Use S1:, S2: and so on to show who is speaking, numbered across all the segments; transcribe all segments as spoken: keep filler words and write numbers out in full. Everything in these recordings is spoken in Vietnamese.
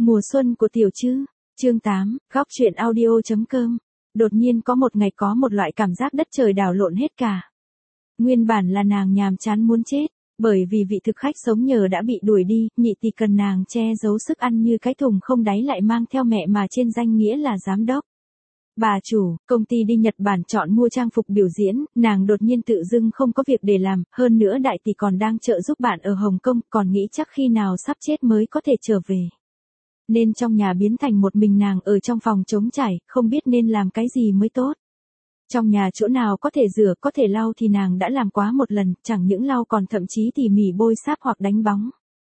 S1: Mùa xuân của Tiểu Trư, chương tám, góc truyện audio.com. Đột nhiên có một ngày có một loại cảm giác đất trời đảo lộn hết cả. Nguyên bản là nàng nhàm chán muốn chết, bởi vì vị thực khách sống nhờ đã bị đuổi đi, nhị tỷ cần nàng che giấu sức ăn như cái thùng không đáy lại mang theo mẹ mà trên danh nghĩa là giám đốc. Bà chủ, công ty đi Nhật Bản chọn mua trang phục biểu diễn, nàng đột nhiên tự dưng không có việc để làm, hơn nữa đại tỷ còn đang trợ giúp bạn ở Hồng Kông, còn nghĩ chắc khi nào sắp chết mới có thể trở về. Nên trong nhà biến thành một mình nàng ở trong phòng trống trải, không biết nên làm cái gì mới tốt. Trong nhà chỗ nào có thể rửa, có thể lau thì nàng đã làm quá một lần, chẳng những lau còn thậm chí tỉ mỉ bôi sáp hoặc đánh bóng.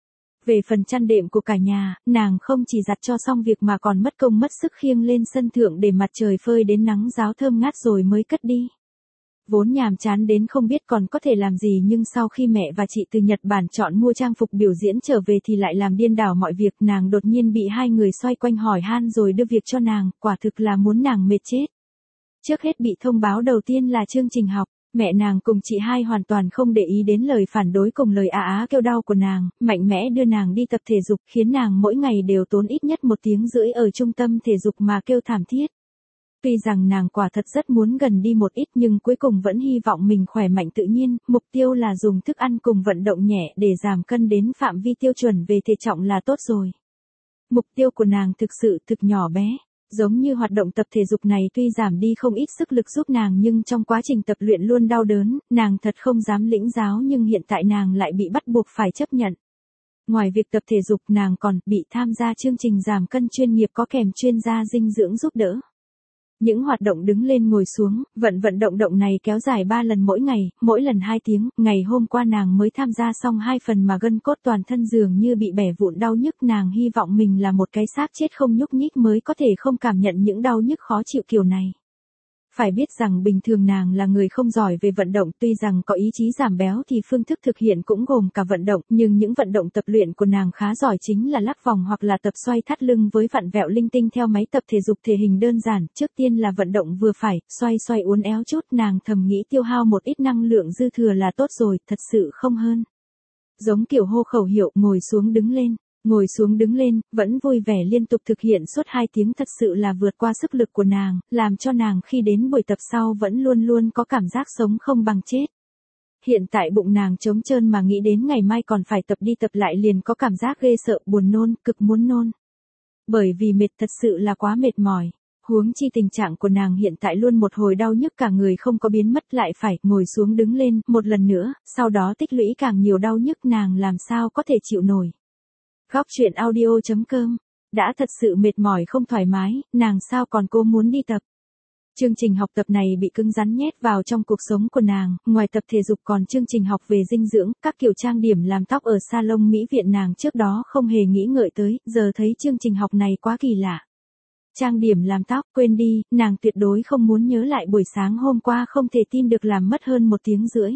S1: Về phần chăn đệm của cả nhà, nàng không chỉ giặt cho xong việc mà còn mất công mất sức khiêng lên sân thượng để mặt trời phơi đến nắng ráo thơm ngát rồi mới cất đi. Vốn nhàm chán đến không biết còn có thể làm gì, nhưng sau khi mẹ và chị từ Nhật Bản chọn mua trang phục biểu diễn trở về thì lại làm điên đảo mọi việc. Nàng đột nhiên bị hai người xoay quanh hỏi han rồi đưa việc cho nàng, quả thực là muốn nàng mệt chết. Trước hết bị thông báo đầu tiên là chương trình học. Mẹ nàng cùng chị hai hoàn toàn không để ý đến lời phản đối cùng lời á á kêu đau của nàng, mạnh mẽ đưa nàng đi tập thể dục, khiến nàng mỗi ngày đều tốn ít nhất một tiếng rưỡi ở trung tâm thể dục mà kêu thảm thiết. Tuy rằng nàng quả thật rất muốn gần đi một ít nhưng cuối cùng vẫn hy vọng mình khỏe mạnh tự nhiên, mục tiêu là dùng thức ăn cùng vận động nhẹ để giảm cân đến phạm vi tiêu chuẩn về thể trọng là tốt rồi. Mục tiêu của nàng thực sự thực nhỏ bé. Giống như hoạt động tập thể dục này tuy giảm đi không ít sức lực giúp nàng nhưng trong quá trình tập luyện luôn đau đớn, nàng thật không dám lĩnh giáo nhưng hiện tại nàng lại bị bắt buộc phải chấp nhận. Ngoài việc tập thể dục nàng còn bị tham gia chương trình giảm cân chuyên nghiệp có kèm chuyên gia dinh dưỡng giúp đỡ. Những hoạt động đứng lên ngồi xuống, vận vận động động này kéo dài ba lần mỗi ngày, mỗi lần hai tiếng, ngày hôm qua nàng mới tham gia xong hai phần mà gân cốt toàn thân dường như bị bẻ vụn đau nhức, nàng hy vọng mình là một cái xác chết không nhúc nhích mới có thể không cảm nhận những đau nhức khó chịu kiểu này. Phải biết rằng bình thường nàng là người không giỏi về vận động, tuy rằng có ý chí giảm béo thì phương thức thực hiện cũng gồm cả vận động, nhưng những vận động tập luyện của nàng khá giỏi chính là lắc vòng hoặc là tập xoay thắt lưng với vặn vẹo linh tinh theo máy tập thể dục thể hình đơn giản. Trước tiên là vận động vừa phải, xoay xoay uốn éo chút, nàng thầm nghĩ tiêu hao một ít năng lượng dư thừa là tốt rồi, thật sự không hơn. Giống kiểu hô khẩu hiệu, ngồi xuống đứng lên. Ngồi xuống đứng lên, vẫn vui vẻ liên tục thực hiện suốt hai tiếng thật sự là vượt qua sức lực của nàng, làm cho nàng khi đến buổi tập sau vẫn luôn luôn có cảm giác sống không bằng chết. Hiện tại bụng nàng trống trơn mà nghĩ đến ngày mai còn phải tập đi tập lại liền có cảm giác ghê sợ, buồn nôn, cực muốn nôn. Bởi vì mệt thật sự là quá mệt mỏi. Huống chi tình trạng của nàng hiện tại luôn một hồi đau nhức cả người không có biến mất lại phải ngồi xuống đứng lên một lần nữa, sau đó tích lũy càng nhiều đau nhức nàng làm sao có thể chịu nổi. Góc truyện audio.com. Đã thật sự mệt mỏi không thoải mái, nàng sao còn cố muốn đi tập. Chương trình học tập này bị cứng rắn nhét vào trong cuộc sống của nàng, ngoài tập thể dục còn chương trình học về dinh dưỡng, các kiểu trang điểm làm tóc ở salon mỹ viện nàng trước đó không hề nghĩ ngợi tới, giờ thấy chương trình học này quá kỳ lạ. Trang điểm làm tóc, quên đi, nàng tuyệt đối không muốn nhớ lại buổi sáng hôm qua không thể tin được làm mất hơn một tiếng rưỡi.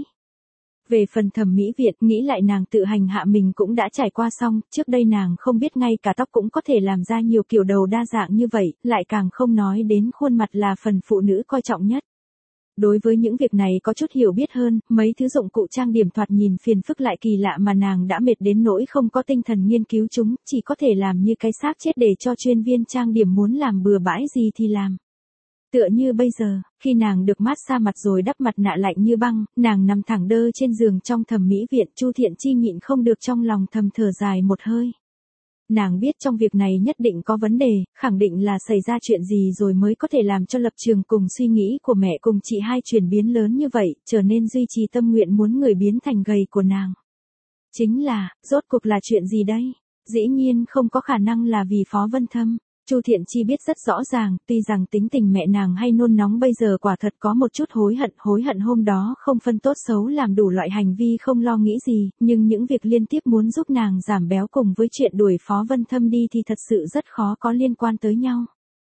S1: Về phần thẩm mỹ viện, nghĩ lại nàng tự hành hạ mình cũng đã trải qua xong, trước đây nàng không biết ngay cả tóc cũng có thể làm ra nhiều kiểu đầu đa dạng như vậy, lại càng không nói đến khuôn mặt là phần phụ nữ coi trọng nhất. Đối với những việc này có chút hiểu biết hơn, mấy thứ dụng cụ trang điểm thoạt nhìn phiền phức lại kỳ lạ mà nàng đã mệt đến nỗi không có tinh thần nghiên cứu chúng, chỉ có thể làm như cái xác chết để cho chuyên viên trang điểm muốn làm bừa bãi gì thì làm. Tựa như bây giờ, khi nàng được mát xa mặt rồi đắp mặt nạ lạnh như băng, nàng nằm thẳng đơ trên giường trong thẩm mỹ viện, Chu Thiện Chi nhịn không được trong lòng thầm thở dài một hơi. Nàng biết trong việc này nhất định có vấn đề, khẳng định là xảy ra chuyện gì rồi mới có thể làm cho lập trường cùng suy nghĩ của mẹ cùng chị hai chuyển biến lớn như vậy, trở nên duy trì tâm nguyện muốn người biến thành gầy của nàng. Chính là, rốt cuộc là chuyện gì đây? Dĩ nhiên không có khả năng là vì Phó Vân Thâm. Chu Thiện Chi biết rất rõ ràng, tuy rằng tính tình mẹ nàng hay nôn nóng bây giờ quả thật có một chút hối hận, hối hận hôm đó không phân tốt xấu làm đủ loại hành vi không lo nghĩ gì, nhưng những việc liên tiếp muốn giúp nàng giảm béo cùng với chuyện đuổi Phó Vân Thâm đi thì thật sự rất khó có liên quan tới nhau.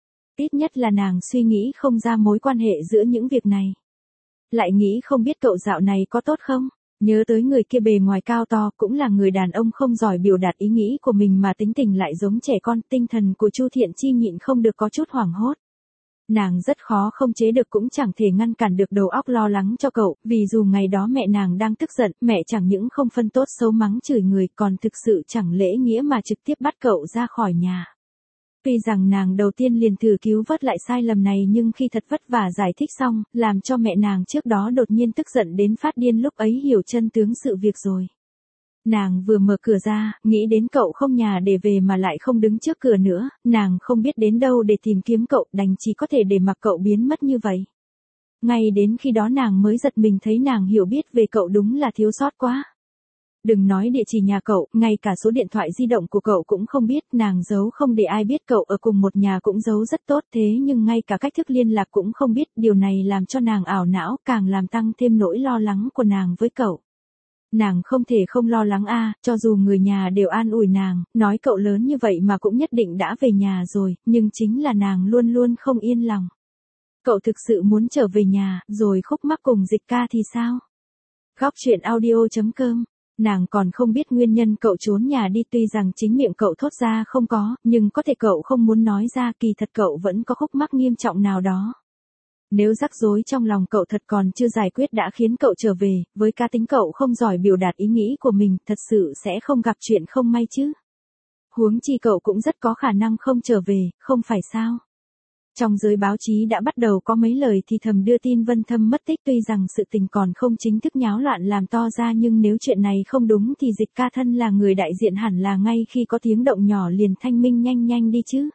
S1: Ít nhất là nàng suy nghĩ không ra mối quan hệ giữa những việc này. Lại nghĩ không biết cậu dạo này có tốt không? Nhớ tới người kia bề ngoài cao to cũng là người đàn ông không giỏi biểu đạt ý nghĩ của mình mà tính tình lại giống trẻ con, tinh thần của Chu Thiện Chi nhịn không được có chút hoảng hốt. Nàng rất khó không chế được cũng chẳng thể ngăn cản được đầu óc lo lắng cho cậu, vì dù ngày đó mẹ nàng đang tức giận, mẹ chẳng những không phân tốt xấu mắng chửi người còn thực sự chẳng lễ nghĩa mà trực tiếp bắt cậu ra khỏi nhà. Tuy rằng nàng đầu tiên liền thử cứu vớt lại sai lầm này nhưng khi thật vất vả giải thích xong, làm cho mẹ nàng trước đó đột nhiên tức giận đến phát điên lúc ấy hiểu chân tướng sự việc rồi. Nàng vừa mở cửa ra, nghĩ đến cậu không nhà để về mà lại không đứng trước cửa nữa, nàng không biết đến đâu để tìm kiếm cậu, đành chỉ có thể để mặc cậu biến mất như vậy. Ngay đến khi đó nàng mới giật mình thấy nàng hiểu biết về cậu đúng là thiếu sót quá. Đừng nói địa chỉ nhà cậu, ngay cả số điện thoại di động của cậu cũng không biết, nàng giấu không để ai biết cậu ở cùng một nhà cũng giấu rất tốt thế nhưng ngay cả cách thức liên lạc cũng không biết, điều này làm cho nàng ảo não, càng làm tăng thêm nỗi lo lắng của nàng với cậu. Nàng không thể không lo lắng a, cho dù người nhà đều an ủi nàng, nói cậu lớn như vậy mà cũng nhất định đã về nhà rồi, nhưng chính là nàng luôn luôn không yên lòng. Cậu thực sự muốn trở về nhà, rồi khúc mắc cùng Dịch ca thì sao? Góc chuyện audio chấm com. Nàng còn không biết nguyên nhân cậu trốn nhà đi, tuy rằng chính miệng cậu thốt ra không có, nhưng có thể cậu không muốn nói ra, kỳ thật cậu vẫn có khúc mắc nghiêm trọng nào đó. Nếu rắc rối trong lòng cậu thật còn chưa giải quyết đã khiến cậu trở về, với cá tính cậu không giỏi biểu đạt ý nghĩ của mình, thật sự sẽ không gặp chuyện không may chứ. Huống chi cậu cũng rất có khả năng không trở về, không phải sao? Trong giới báo chí đã bắt đầu có mấy lời thì thầm đưa tin Vân Thâm mất tích, tuy rằng sự tình còn không chính thức nháo loạn làm to ra nhưng nếu chuyện này không đúng thì Dịch ca thân là người đại diện hẳn là ngay khi có tiếng động nhỏ liền thanh minh nhanh nhanh đi chứ.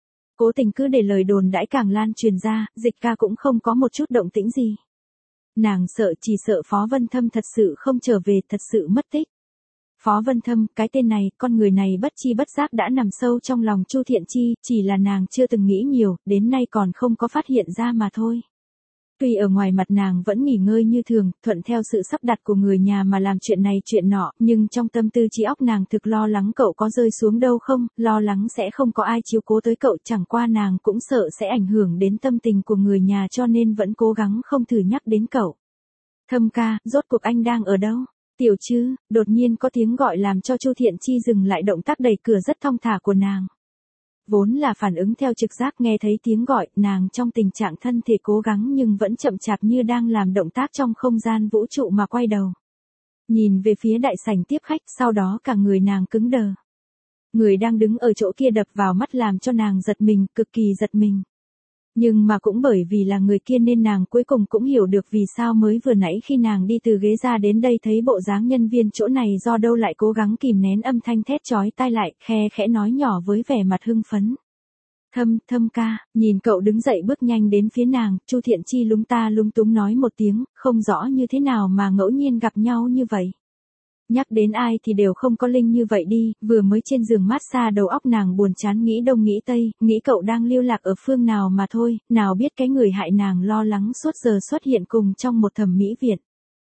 S1: Cố tình cứ để lời đồn đãi càng lan truyền ra, Dịch ca cũng không có một chút động tĩnh gì. Nàng sợ chỉ sợ Phó Vân Thâm thật sự không trở về, thật sự mất tích. Phó Vân Thâm, cái tên này, con người này bất chi bất giác đã nằm sâu trong lòng Chu Thiện Chi, chỉ là nàng chưa từng nghĩ nhiều, đến nay còn không có phát hiện ra mà thôi. Tuy ở ngoài mặt nàng vẫn nghỉ ngơi như thường, thuận theo sự sắp đặt của người nhà mà làm chuyện này chuyện nọ, nhưng trong tâm tư trí óc nàng thực lo lắng cậu có rơi xuống đâu không, lo lắng sẽ không có ai chiếu cố tới cậu, chẳng qua nàng cũng sợ sẽ ảnh hưởng đến tâm tình của người nhà cho nên vẫn cố gắng không thử nhắc đến cậu. Thâm ca, rốt cuộc anh đang ở đâu? Tiểu Trư, đột nhiên có tiếng gọi làm cho Chu Thiện Chi dừng lại động tác đẩy cửa rất thong thả của nàng. Vốn là phản ứng theo trực giác, nghe thấy tiếng gọi, nàng trong tình trạng thân thể cố gắng nhưng vẫn chậm chạp như đang làm động tác trong không gian vũ trụ mà quay đầu. Nhìn về phía đại sảnh tiếp khách, sau đó cả người nàng cứng đờ. Người đang đứng ở chỗ kia đập vào mắt làm cho nàng giật mình, cực kỳ giật mình. Nhưng mà cũng bởi vì là người kia nên nàng cuối cùng cũng hiểu được vì sao mới vừa nãy khi nàng đi từ ghế ra đến đây thấy bộ dáng nhân viên chỗ này do đâu lại cố gắng kìm nén âm thanh thét chói tai lại, khe khẽ nói nhỏ với vẻ mặt hưng phấn. Thâm, Thâm ca, nhìn cậu đứng dậy bước nhanh đến phía nàng, Chu Thiện Chi lúng ta lúng túng nói một tiếng, không rõ như thế nào mà ngẫu nhiên gặp nhau như vậy. Nhắc đến ai thì đều không có linh như vậy đi, vừa mới trên giường massage đầu óc nàng buồn chán nghĩ đông nghĩ tây, nghĩ cậu đang lưu lạc ở phương nào mà thôi, nào biết cái người hại nàng lo lắng suốt giờ xuất hiện cùng trong một thẩm mỹ viện.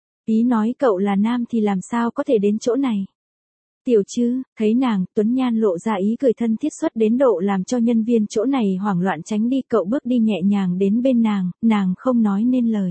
S1: Ý nói cậu là nam thì làm sao có thể đến chỗ này. Tiểu Trư, thấy nàng, Tuấn Nhan lộ ra ý cười thân thiết xuất đến độ làm cho nhân viên chỗ này hoảng loạn tránh đi, cậu bước đi nhẹ nhàng đến bên nàng, nàng không nói nên lời.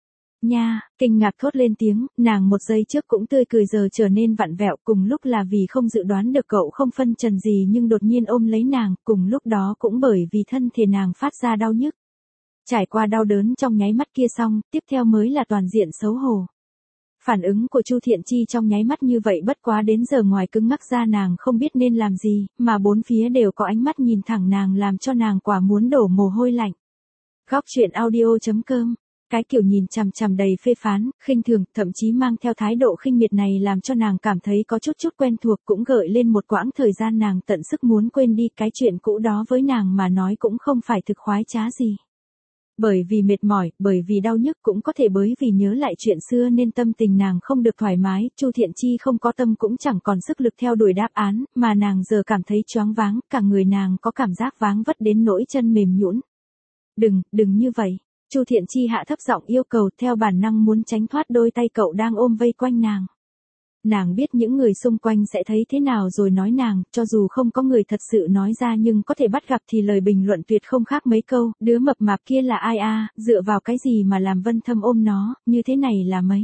S1: Nha, kinh ngạc thốt lên tiếng, nàng một giây trước cũng tươi cười giờ trở nên vặn vẹo, cùng lúc là vì không dự đoán được cậu không phân trần gì nhưng đột nhiên ôm lấy nàng, cùng lúc đó cũng bởi vì thân thể nàng phát ra đau nhức. Trải qua đau đớn trong nháy mắt kia xong, tiếp theo mới là toàn diện xấu hổ. Phản ứng của Chu Thiện Chi trong nháy mắt như vậy bất quá đến giờ ngoài cứng ngắc ra nàng không biết nên làm gì, mà bốn phía đều có ánh mắt nhìn thẳng nàng làm cho nàng quả muốn đổ mồ hôi lạnh. Góc chuyện audio chấm com. Cái kiểu nhìn chằm chằm đầy phê phán, khinh thường, thậm chí mang theo thái độ khinh miệt này làm cho nàng cảm thấy có chút chút quen thuộc, cũng gợi lên một quãng thời gian nàng tận sức muốn quên đi, cái chuyện cũ đó với nàng mà nói cũng không phải thực khoái trá gì. Bởi vì mệt mỏi, bởi vì đau nhức, cũng có thể bởi vì nhớ lại chuyện xưa nên tâm tình nàng không được thoải mái, Chu Thiện Chi không có tâm cũng chẳng còn sức lực theo đuổi đáp án, mà nàng giờ cảm thấy choáng váng, cả người nàng có cảm giác váng vất đến nỗi chân mềm nhũn. Đừng, đừng như vậy. Chu Thiện Chi hạ thấp giọng yêu cầu, theo bản năng muốn tránh thoát đôi tay cậu đang ôm vây quanh nàng. Nàng biết những người xung quanh sẽ thấy thế nào rồi nói nàng, cho dù không có người thật sự nói ra nhưng có thể bắt gặp thì lời bình luận tuyệt không khác mấy câu, đứa mập mạp kia là ai a, dựa vào cái gì mà làm Vân Thâm ôm nó, như thế này là mấy.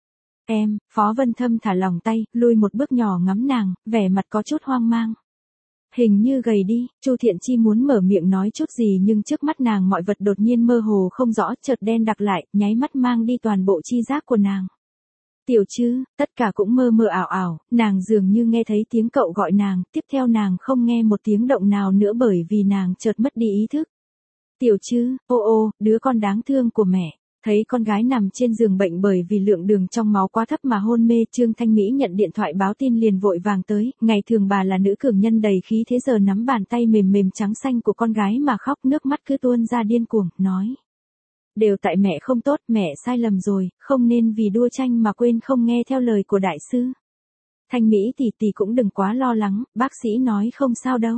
S1: Em, Phó Vân Thâm thả lòng tay, lui một bước nhỏ ngắm nàng, vẻ mặt có chút hoang mang. Hình như gầy đi, Chu Thiện Chi muốn mở miệng nói chút gì nhưng trước mắt nàng mọi vật đột nhiên mơ hồ không rõ, chợt đen đặc lại, nháy mắt mang đi toàn bộ chi giác của nàng. Tiểu Trư, tất cả cũng mơ mơ ảo ảo, nàng dường như nghe thấy tiếng cậu gọi nàng, tiếp theo nàng không nghe một tiếng động nào nữa bởi vì nàng chợt mất đi ý thức. Tiểu Trư, ô ô, đứa con đáng thương của mẹ. Thấy con gái nằm trên giường bệnh bởi vì lượng đường trong máu quá thấp mà hôn mê, Trương Thanh Mỹ nhận điện thoại báo tin liền vội vàng tới, ngày thường bà là nữ cường nhân đầy khí thế giờ nắm bàn tay mềm mềm trắng xanh của con gái mà khóc, nước mắt cứ tuôn ra điên cuồng, nói. Đều tại mẹ không tốt, mẹ sai lầm rồi, không nên vì đua tranh mà quên không nghe theo lời của đại sư. Thanh Mỹ tỷ tỷ cũng đừng quá lo lắng, bác sĩ nói không sao đâu.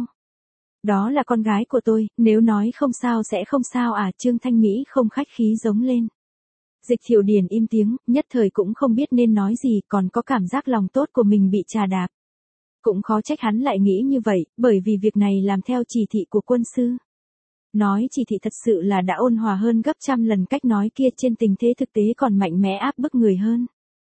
S1: Đó là con gái của tôi, nếu nói không sao sẽ không sao à, Trương Thanh Mỹ không khách khí giống lên. Dịch Thiều Điền im tiếng, nhất thời cũng không biết nên nói gì, còn có cảm giác lòng tốt của mình bị trà đạp. Cũng khó trách hắn lại nghĩ như vậy, bởi vì việc này làm theo chỉ thị của quân sư. Nói chỉ thị thật sự là đã ôn hòa hơn gấp trăm lần cách nói kia, trên tình thế thực tế còn mạnh mẽ áp bức người hơn.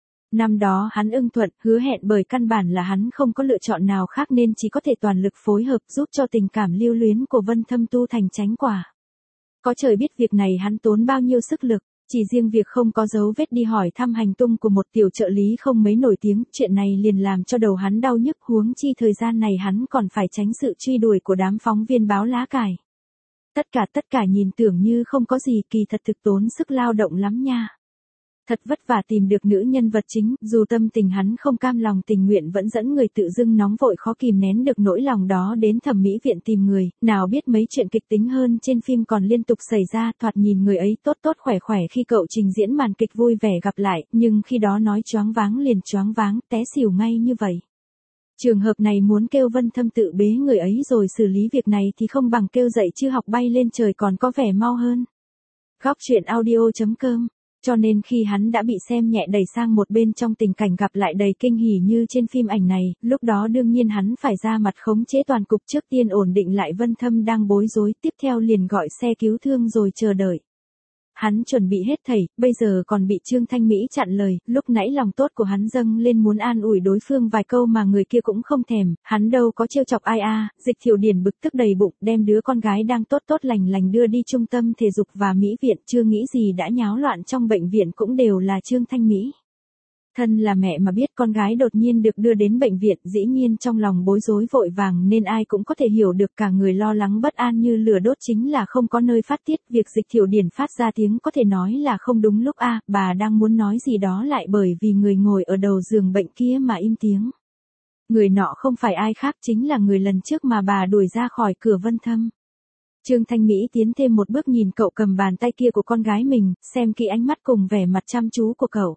S1: Năm đó hắn ưng thuận, hứa hẹn bởi căn bản là hắn không có lựa chọn nào khác nên chỉ có thể toàn lực phối hợp giúp cho tình cảm lưu luyến của Vân Thâm tu thành chánh quả. Có trời biết việc này hắn tốn bao nhiêu sức lực, chỉ riêng việc không có dấu vết đi hỏi thăm hành tung của một tiểu trợ lý không mấy nổi tiếng, chuyện này liền làm cho đầu hắn đau nhức, huống chi thời gian này hắn còn phải tránh sự truy đuổi của đám phóng viên báo lá cải. Tất cả tất cả nhìn tưởng như không có gì, kỳ thật thực tốn sức lao động lắm nha. Thật vất vả tìm được nữ nhân vật chính, dù tâm tình hắn không cam lòng tình nguyện vẫn dẫn người tự dưng nóng vội khó kìm nén được nỗi lòng đó đến thẩm mỹ viện tìm người, nào biết mấy chuyện kịch tính hơn trên phim còn liên tục xảy ra, thoạt nhìn người ấy tốt tốt khỏe khỏe khi cậu trình diễn màn kịch vui vẻ gặp lại, nhưng khi đó nói choáng váng liền choáng váng, té xỉu ngay như vậy. Trường hợp này muốn kêu Vân Thâm tự bế người ấy rồi xử lý việc này thì không bằng kêu dậy chứ học bay lên trời còn có vẻ mau hơn. Góc truyện audio chấm com. Cho nên khi hắn đã bị xem nhẹ đẩy sang một bên trong tình cảnh gặp lại đầy kinh hỉ như trên phim ảnh này, lúc đó đương nhiên hắn phải ra mặt khống chế toàn cục, trước tiên ổn định lại Vân Thâm đang bối rối, tiếp theo liền gọi xe cứu thương rồi chờ đợi. Hắn chuẩn bị hết thảy, bây giờ còn bị Trương Thanh Mỹ chặn lời, lúc nãy lòng tốt của hắn dâng lên muốn an ủi đối phương vài câu mà người kia cũng không thèm, hắn đâu có trêu chọc ai a. Dịch Thiều Điền bực tức đầy bụng, đem đứa con gái đang tốt tốt lành lành đưa đi trung tâm thể dục và mỹ viện, chưa nghĩ gì đã nháo loạn trong bệnh viện cũng đều là Trương Thanh Mỹ. Thân là mẹ mà biết con gái đột nhiên được đưa đến bệnh viện, dĩ nhiên trong lòng bối rối vội vàng nên ai cũng có thể hiểu được, cả người lo lắng bất an như lửa đốt, chính là không có nơi phát tiết. Việc Dịch Thiều Điền phát ra tiếng có thể nói là không đúng lúc a, bà đang muốn nói gì đó lại bởi vì người ngồi ở đầu giường bệnh kia mà im tiếng. Người nọ không phải ai khác chính là người lần trước mà bà đuổi ra khỏi cửa Vân Thâm. Trương Thanh Mỹ tiến thêm một bước nhìn cậu cầm bàn tay kia của con gái mình, xem kỹ ánh mắt cùng vẻ mặt chăm chú của cậu.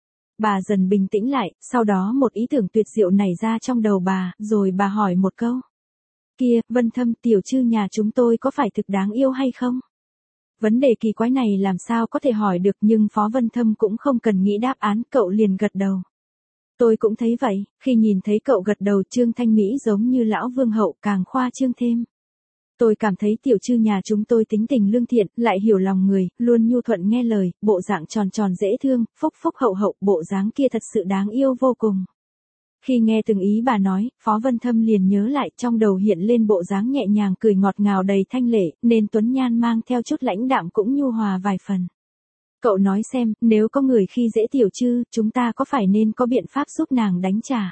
S1: Bà dần bình tĩnh lại, sau đó một ý tưởng tuyệt diệu nảy ra trong đầu bà, rồi bà hỏi một câu. Kia, Vân Thâm, Tiểu Trư nhà chúng tôi có phải thực đáng yêu hay không? Vấn đề kỳ quái này làm sao có thể hỏi được, nhưng Phó Vân Thâm cũng không cần nghĩ đáp án, cậu liền gật đầu. Tôi cũng thấy vậy, khi nhìn thấy cậu gật đầu Trương Thanh Mỹ giống như lão vương hậu càng khoa trương thêm. Tôi cảm thấy Tiểu Trư nhà chúng tôi tính tình lương thiện, lại hiểu lòng người, luôn nhu thuận nghe lời, bộ dạng tròn tròn dễ thương, phúc phúc hậu hậu, bộ dáng kia thật sự đáng yêu vô cùng. Khi nghe từng ý bà nói, Phó Vân Thâm liền nhớ lại, trong đầu hiện lên bộ dáng nhẹ nhàng cười ngọt ngào đầy thanh lệ, nên tuấn nhan mang theo chút lãnh đạm cũng nhu hòa vài phần. Cậu nói xem, nếu có người khi dễ Tiểu Trư, chúng ta có phải nên có biện pháp giúp nàng đánh trả?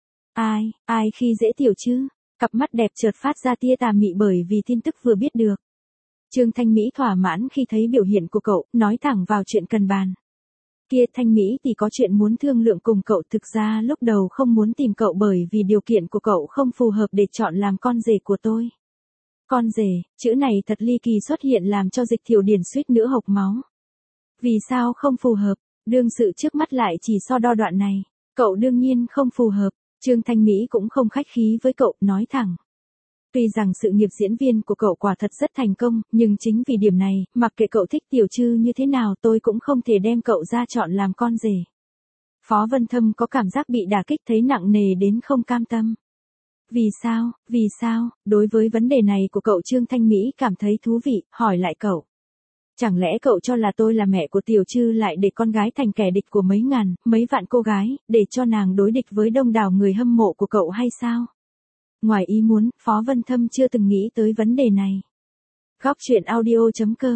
S1: Ai, ai khi dễ Tiểu Trư? Cặp mắt đẹp chợt phát ra tia tà mị bởi vì tin tức vừa biết được. Trương Thanh Mỹ thỏa mãn khi thấy biểu hiện của cậu, nói thẳng vào chuyện cần bàn. Kia Thanh Mỹ thì có chuyện muốn thương lượng cùng cậu, thực ra lúc đầu không muốn tìm cậu bởi vì điều kiện của cậu không phù hợp để chọn làm con rể của tôi. Con rể, chữ này thật ly kỳ xuất hiện làm cho Dịch Thiều Điền suýt nữa hộc máu. Vì sao không phù hợp, đương sự trước mắt lại chỉ so đo đoạn này, cậu đương nhiên không phù hợp. Trương Thanh Mỹ cũng không khách khí với cậu, nói thẳng. Tuy rằng sự nghiệp diễn viên của cậu quả thật rất thành công, nhưng chính vì điểm này, mặc kệ cậu thích Tiểu Trư như thế nào tôi cũng không thể đem cậu ra chọn làm con rể. Phó Vân Thâm có cảm giác bị đả kích, thấy nặng nề đến không cam tâm. Vì sao, vì sao, đối với vấn đề này của cậu Trương Thanh Mỹ cảm thấy thú vị, hỏi lại cậu. Chẳng lẽ cậu cho là tôi là mẹ của Tiểu Trư lại để con gái thành kẻ địch của mấy ngàn, mấy vạn cô gái, để cho nàng đối địch với đông đảo người hâm mộ của cậu hay sao? Ngoài ý muốn, Phó Vân Thâm chưa từng nghĩ tới vấn đề này. Góc truyện audio chấm com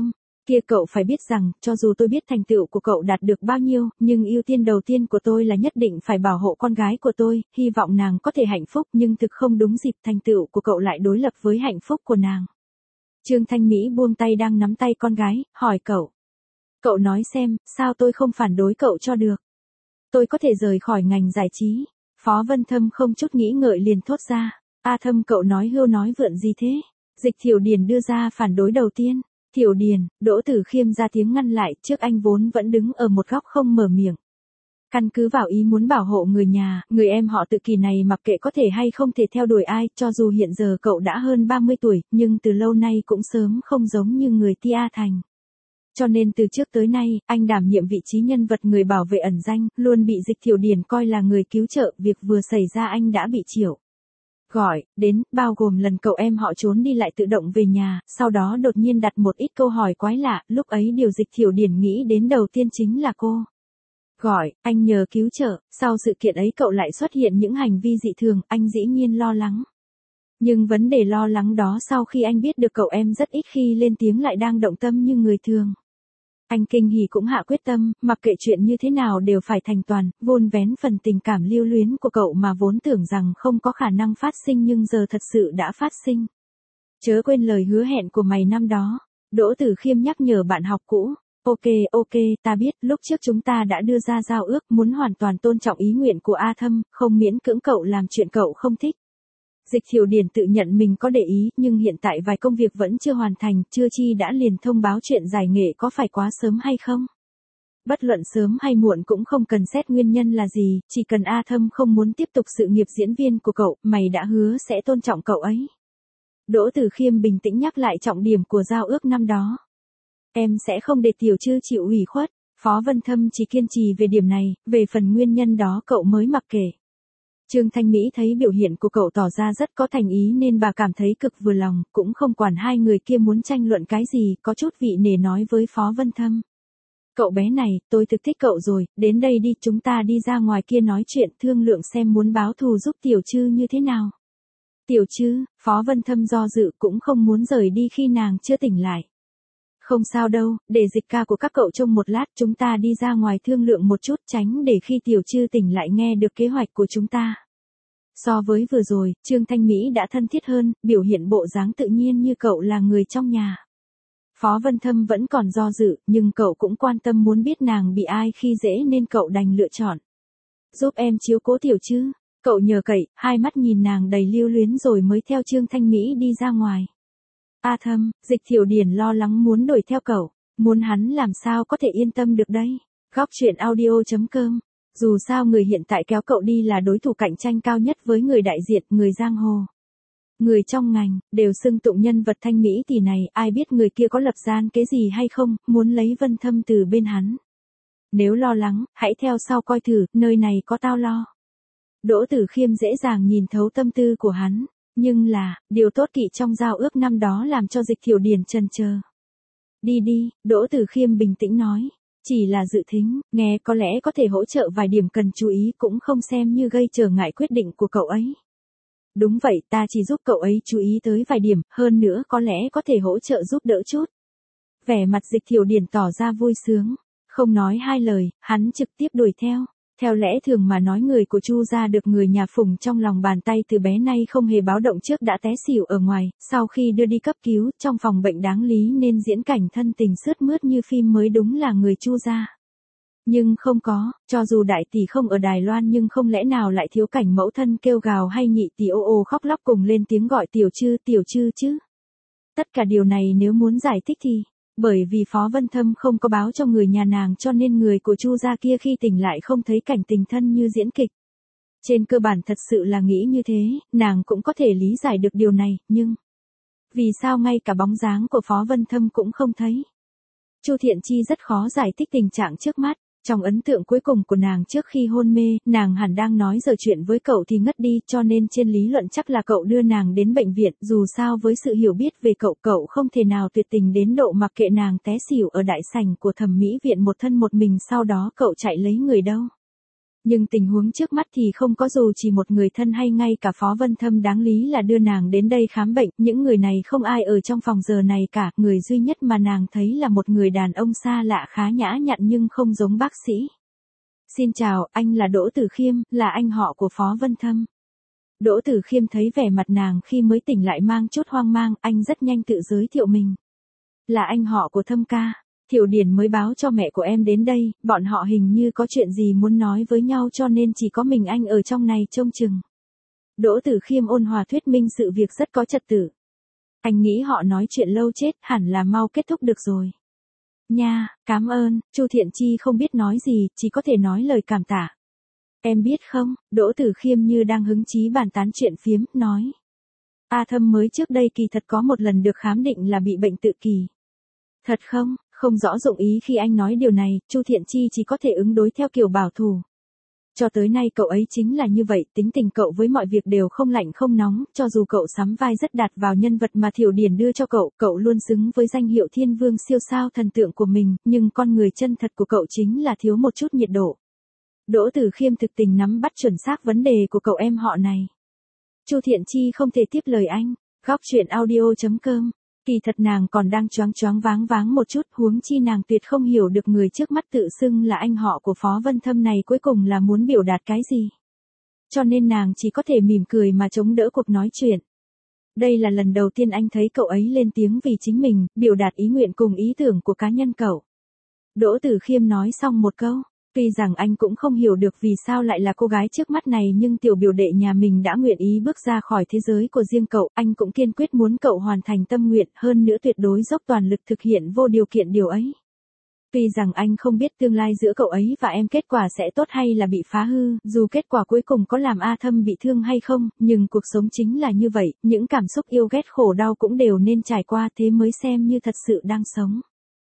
S1: Kia cậu phải biết rằng, cho dù tôi biết thành tựu của cậu đạt được bao nhiêu, nhưng ưu tiên đầu tiên của tôi là nhất định phải bảo hộ con gái của tôi, hy vọng nàng có thể hạnh phúc, nhưng thực không đúng dịp thành tựu của cậu lại đối lập với hạnh phúc của nàng. Trương Thanh Mỹ buông tay đang nắm tay con gái, hỏi cậu. Cậu nói xem, sao tôi không phản đối cậu cho được? Tôi có thể rời khỏi ngành giải trí. Phó Vân Thâm không chút nghĩ ngợi liền thốt ra. A Thâm, cậu nói hưu nói vượn gì thế? Dịch Thiểu Điền đưa ra phản đối đầu tiên. Thiểu Điền, Đỗ Tử Khiêm ra tiếng ngăn lại, trước anh vốn vẫn đứng ở một góc không mở miệng. Căn cứ vào ý muốn bảo hộ người nhà, người em họ Tự Kỳ này mặc kệ có thể hay không thể theo đuổi ai, cho dù hiện giờ cậu đã hơn ba mươi tuổi, nhưng từ lâu nay cũng sớm không giống như người Tia Thành. Cho nên từ trước tới nay, anh đảm nhiệm vị trí nhân vật người bảo vệ ẩn danh, luôn bị Dịch Thiểu Điền coi là người cứu trợ, việc vừa xảy ra anh đã bị chiều gọi đến, bao gồm lần cậu em họ trốn đi lại tự động về nhà, sau đó đột nhiên đặt một ít câu hỏi quái lạ, lúc ấy điều Dịch Thiểu Điền nghĩ đến đầu tiên chính là cô. Gọi, anh nhờ cứu trợ, sau sự kiện ấy cậu lại xuất hiện những hành vi dị thường, anh dĩ nhiên lo lắng. Nhưng vấn đề lo lắng đó sau khi anh biết được cậu em rất ít khi lên tiếng lại đang động tâm như người thường. Anh kinh hỉ cũng hạ quyết tâm, mặc kệ chuyện như thế nào đều phải thành toàn, vun vén phần tình cảm lưu luyến của cậu mà vốn tưởng rằng không có khả năng phát sinh nhưng giờ thật sự đã phát sinh. Chớ quên lời hứa hẹn của mày năm đó. Đỗ Tử Khiêm nhắc nhở bạn học cũ. Ok, ok, ta biết, lúc trước chúng ta đã đưa ra giao ước muốn hoàn toàn tôn trọng ý nguyện của A Thâm, không miễn cưỡng cậu làm chuyện cậu không thích. Dịch Thiểu Điền tự nhận mình có để ý, nhưng hiện tại vài công việc vẫn chưa hoàn thành, chưa chi đã liền thông báo chuyện giải nghệ có phải quá sớm hay không? Bất luận sớm hay muộn cũng không cần xét nguyên nhân là gì, chỉ cần A Thâm không muốn tiếp tục sự nghiệp diễn viên của cậu, mày đã hứa sẽ tôn trọng cậu ấy. Đỗ Tử Khiêm bình tĩnh nhắc lại trọng điểm của giao ước năm đó. Em sẽ không để Tiểu Trư chịu ủy khuất, Phó Vân Thâm chỉ kiên trì về điểm này, về phần nguyên nhân đó cậu mới mặc kệ. Trương Thanh Mỹ thấy biểu hiện của cậu tỏ ra rất có thành ý nên bà cảm thấy cực vừa lòng, cũng không quản hai người kia muốn tranh luận cái gì, có chút vị nể nói với Phó Vân Thâm. Cậu bé này, tôi thực thích cậu rồi, đến đây đi, chúng ta đi ra ngoài kia nói chuyện, thương lượng xem muốn báo thù giúp Tiểu Trư như thế nào. Tiểu Trư, Phó Vân Thâm do dự cũng không muốn rời đi khi nàng chưa tỉnh lại. Không sao đâu, để Dịch ca của các cậu trông một lát, chúng ta đi ra ngoài thương lượng một chút, tránh để khi Tiểu Trư tỉnh lại nghe được kế hoạch của chúng ta. So với vừa rồi, Trương Thanh Mỹ đã thân thiết hơn, biểu hiện bộ dáng tự nhiên như cậu là người trong nhà. Phó Vân Thâm vẫn còn do dự, nhưng cậu cũng quan tâm muốn biết nàng bị ai khi dễ nên cậu đành lựa chọn. Giúp em chiếu cố Tiểu Trư, cậu nhờ cậy, hai mắt nhìn nàng đầy lưu luyến rồi mới theo Trương Thanh Mỹ đi ra ngoài. A Thâm, Dịch Thiểu Điền lo lắng muốn đuổi theo cậu, muốn hắn làm sao có thể yên tâm được đây. Góc truyện audio chấm com. Dù sao người hiện tại kéo cậu đi là đối thủ cạnh tranh cao nhất với người đại diện, người giang hồ. Người trong ngành, đều xưng tụng nhân vật Thanh Mỹ tỷ này, ai biết người kia có lập gian kế gì hay không, muốn lấy Vân Thâm từ bên hắn. Nếu lo lắng, hãy theo sau coi thử, nơi này có tao lo. Đỗ Tử Khiêm dễ dàng nhìn thấu tâm tư của hắn. Nhưng là, điều tốt kỵ trong giao ước năm đó làm cho Dịch Thiểu Điền chần chờ. Đi đi, Đỗ Tử Khiêm bình tĩnh nói. Chỉ là dự thính, nghe có lẽ có thể hỗ trợ vài điểm cần chú ý cũng không xem như gây trở ngại quyết định của cậu ấy. Đúng vậy, ta chỉ giúp cậu ấy chú ý tới vài điểm, hơn nữa có lẽ có thể hỗ trợ giúp đỡ chút. Vẻ mặt Dịch Thiểu Điền tỏ ra vui sướng. Không nói hai lời, hắn trực tiếp đuổi theo. Theo lẽ thường mà nói người của Chu gia được người nhà phụng trong lòng bàn tay từ bé nay không hề báo động trước đã té xỉu ở ngoài, sau khi đưa đi cấp cứu trong phòng bệnh đáng lý nên diễn cảnh thân tình sướt mướt như phim mới đúng là người Chu gia. Nhưng không có, cho dù đại tỷ không ở Đài Loan nhưng không lẽ nào lại thiếu cảnh mẫu thân kêu gào hay nhị tỷ ô ô khóc lóc cùng lên tiếng gọi Tiểu Trư Tiểu Trư chứ. Tất cả điều này nếu muốn giải thích thì... Bởi vì Phó Vân Thâm không có báo cho người nhà nàng cho nên người của Chu gia kia khi tỉnh lại không thấy cảnh tình thân như diễn kịch. Trên cơ bản thật sự là nghĩ như thế, nàng cũng có thể lý giải được điều này, nhưng... Vì sao ngay cả bóng dáng của Phó Vân Thâm cũng không thấy? Chu Thiện Chi rất khó giải thích tình trạng trước mắt. Trong ấn tượng cuối cùng của nàng trước khi hôn mê, nàng hẳn đang nói giờ chuyện với cậu thì ngất đi, cho nên trên lý luận chắc là cậu đưa nàng đến bệnh viện, dù sao với sự hiểu biết về cậu, cậu không thể nào tuyệt tình đến độ mặc kệ nàng té xỉu ở đại sảnh của thẩm mỹ viện một thân một mình sau đó cậu chạy lấy người đâu. Nhưng tình huống trước mắt thì không có dù chỉ một người thân hay ngay cả Phó Vân Thâm đáng lý là đưa nàng đến đây khám bệnh, những người này không ai ở trong phòng giờ này cả, người duy nhất mà nàng thấy là một người đàn ông xa lạ khá nhã nhặn nhưng không giống bác sĩ. Xin chào, anh là Đỗ Tử Khiêm, là anh họ của Phó Vân Thâm. Đỗ Tử Khiêm thấy vẻ mặt nàng khi mới tỉnh lại mang chút hoang mang, anh rất nhanh tự giới thiệu mình. Là anh họ của Thâm ca. Thiệu Điển mới báo cho mẹ của em đến đây, bọn họ hình như có chuyện gì muốn nói với nhau cho nên chỉ có mình anh ở trong này trông chừng. Đỗ Tử Khiêm ôn hòa thuyết minh sự việc rất có trật tự. Anh nghĩ họ nói chuyện lâu chết, hẳn là mau kết thúc được rồi. Nha, cảm ơn, Chu Thiện Chi không biết nói gì, chỉ có thể nói lời cảm tạ. Em biết không, Đỗ Tử Khiêm như đang hứng chí bàn tán chuyện phiếm, nói. A Thâm mới trước đây kỳ thật có một lần được khám định là bị bệnh tự kỷ. Thật không? Không rõ dụng ý khi anh nói điều này, Chu Thiện Chi chỉ có thể ứng đối theo kiểu bảo thủ. Cho tới nay cậu ấy chính là như vậy, tính tình cậu với mọi việc đều không lạnh không nóng, cho dù cậu sắm vai rất đạt vào nhân vật mà Thiệu Điển đưa cho cậu, cậu luôn xứng với danh hiệu thiên vương siêu sao thần tượng của mình, nhưng con người chân thật của cậu chính là thiếu một chút nhiệt độ. Đỗ Tử Khiêm thực tình nắm bắt chuẩn xác vấn đề của cậu em họ này. Chu Thiện Chi không thể tiếp lời anh, góc truyện audio chấm com. Kỳ thật nàng còn đang choáng choáng váng váng một chút, huống chi nàng tuyệt không hiểu được người trước mắt tự xưng là anh họ của Phó Vân Thâm này cuối cùng là muốn biểu đạt cái gì. Cho nên nàng chỉ có thể mỉm cười mà chống đỡ cuộc nói chuyện. Đây là lần đầu tiên anh thấy cậu ấy lên tiếng vì chính mình, biểu đạt ý nguyện cùng ý tưởng của cá nhân cậu. Đỗ Tử Khiêm nói xong một câu. Tuy rằng anh cũng không hiểu được vì sao lại là cô gái trước mắt này nhưng tiểu biểu đệ nhà mình đã nguyện ý bước ra khỏi thế giới của riêng cậu, anh cũng kiên quyết muốn cậu hoàn thành tâm nguyện, hơn nữa tuyệt đối dốc toàn lực thực hiện vô điều kiện điều ấy. Tuy rằng anh không biết tương lai giữa cậu ấy và em kết quả sẽ tốt hay là bị phá hư, dù kết quả cuối cùng có làm A Thâm bị thương hay không, nhưng cuộc sống chính là như vậy, những cảm xúc yêu ghét khổ đau cũng đều nên trải qua thế mới xem như thật sự đang sống.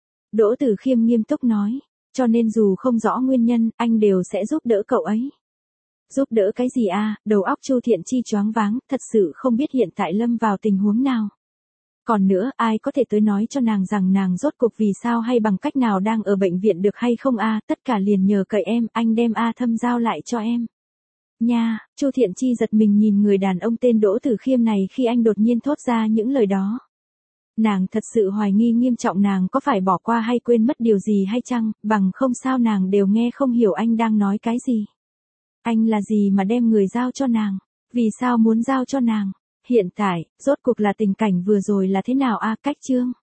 S1: Đỗ Tử Khiêm nghiêm túc nói. Cho nên dù không rõ nguyên nhân, anh đều sẽ giúp đỡ cậu ấy. Giúp đỡ cái gì à, đầu óc Chu Thiện Chi choáng váng, thật sự không biết hiện tại lâm vào tình huống nào. Còn nữa, ai có thể tới nói cho nàng rằng nàng rốt cuộc vì sao hay bằng cách nào đang ở bệnh viện được hay không à, tất cả liền nhờ cậy em, anh đem A Thâm giao lại cho em. Nha, Chu Thiện Chi giật mình nhìn người đàn ông tên Đỗ Tử Khiêm này khi anh đột nhiên thốt ra những lời đó. Nàng thật sự hoài nghi nghiêm trọng nàng có phải bỏ qua hay quên mất điều gì hay chăng, bằng không sao nàng đều nghe không hiểu anh đang nói cái gì. Anh là gì mà đem người giao cho nàng? Vì sao muốn giao cho nàng? Hiện tại, rốt cuộc là tình cảnh vừa rồi là thế nào a, cách chương?